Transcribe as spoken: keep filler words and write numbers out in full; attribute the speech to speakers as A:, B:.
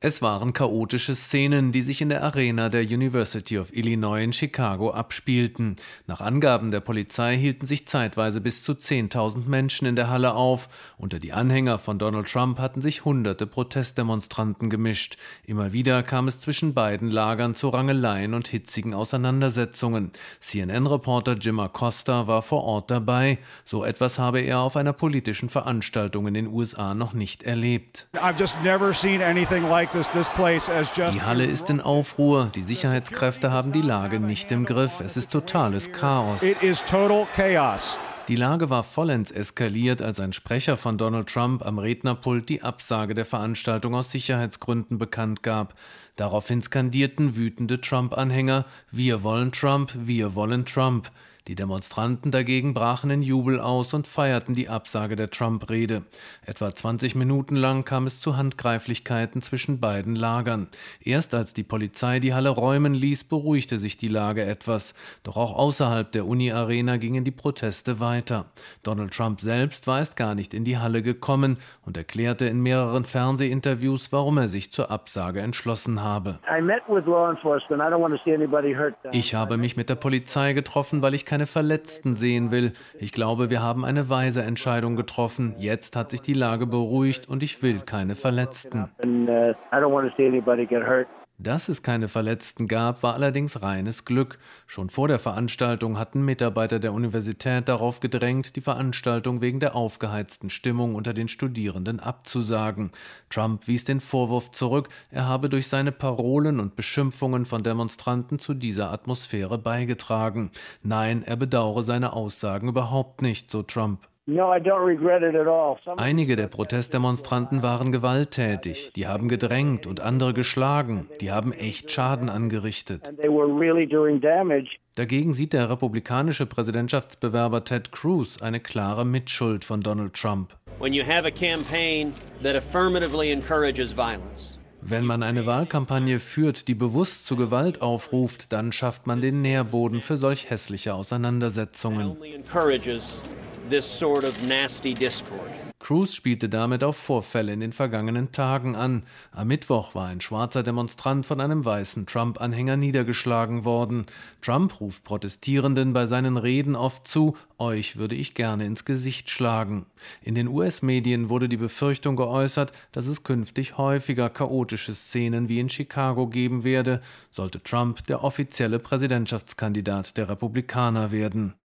A: Es waren chaotische Szenen, die sich in der Arena der University of Illinois in Chicago abspielten. Nach Angaben der Polizei hielten sich zeitweise bis zu zehntausend Menschen in der Halle auf. Unter die Anhänger von Donald Trump hatten sich hunderte Protestdemonstranten gemischt. Immer wieder kam es zwischen beiden Lagern zu Rangeleien und hitzigen Auseinandersetzungen. C N N-Reporter Jim Acosta war vor Ort dabei. So etwas habe er auf einer politischen Veranstaltung in den U S A noch nicht erlebt.
B: I've just never seen anything like
A: Die Halle ist in Aufruhr, die Sicherheitskräfte haben die Lage nicht im Griff, es ist totales Chaos. Die Lage war vollends eskaliert, als ein Sprecher von Donald Trump am Rednerpult die Absage der Veranstaltung aus Sicherheitsgründen bekannt gab. Daraufhin skandierten wütende Trump-Anhänger: „Wir wollen Trump, wir wollen Trump." Die Demonstranten dagegen brachen in Jubel aus und feierten die Absage der Trump-Rede. Etwa zwanzig Minuten lang kam es zu Handgreiflichkeiten zwischen beiden Lagern. Erst als die Polizei die Halle räumen ließ, beruhigte sich die Lage etwas. Doch auch außerhalb der Uni-Arena gingen die Proteste weiter. Donald Trump selbst war erst gar nicht in die Halle gekommen und erklärte in mehreren Fernsehinterviews, warum er sich zur Absage entschlossen habe. Ich habe mich mit der Polizei getroffen, weil ich keine Verletzten sehen will. Ich glaube, wir haben eine weise Entscheidung getroffen. Jetzt hat sich die Lage beruhigt und ich will keine Verletzten. Dass es keine Verletzten gab, war allerdings reines Glück. Schon vor der Veranstaltung hatten Mitarbeiter der Universität darauf gedrängt, die Veranstaltung wegen der aufgeheizten Stimmung unter den Studierenden abzusagen. Trump wies den Vorwurf zurück, er habe durch seine Parolen und Beschimpfungen von Demonstranten zu dieser Atmosphäre beigetragen. Nein, er bedauere seine Aussagen überhaupt nicht, so Trump. Einige der Protestdemonstranten waren gewalttätig, die haben gedrängt und andere geschlagen, die haben echt Schaden angerichtet. Dagegen sieht der republikanische Präsidentschaftsbewerber Ted Cruz eine klare Mitschuld von Donald Trump. Wenn man eine Wahlkampagne führt, die bewusst zu Gewalt aufruft, dann schafft man den Nährboden für solch hässliche Auseinandersetzungen. This sort of nasty discord. Cruz spielte damit auf Vorfälle in den vergangenen Tagen an. Am Mittwoch war ein schwarzer Demonstrant von einem weißen Trump-Anhänger niedergeschlagen worden. Trump ruft Protestierenden bei seinen Reden oft zu: „Euch würde ich gerne ins Gesicht schlagen." In den U S-Medien wurde die Befürchtung geäußert, dass es künftig häufiger chaotische Szenen wie in Chicago geben werde, sollte Trump der offizielle Präsidentschaftskandidat der Republikaner werden.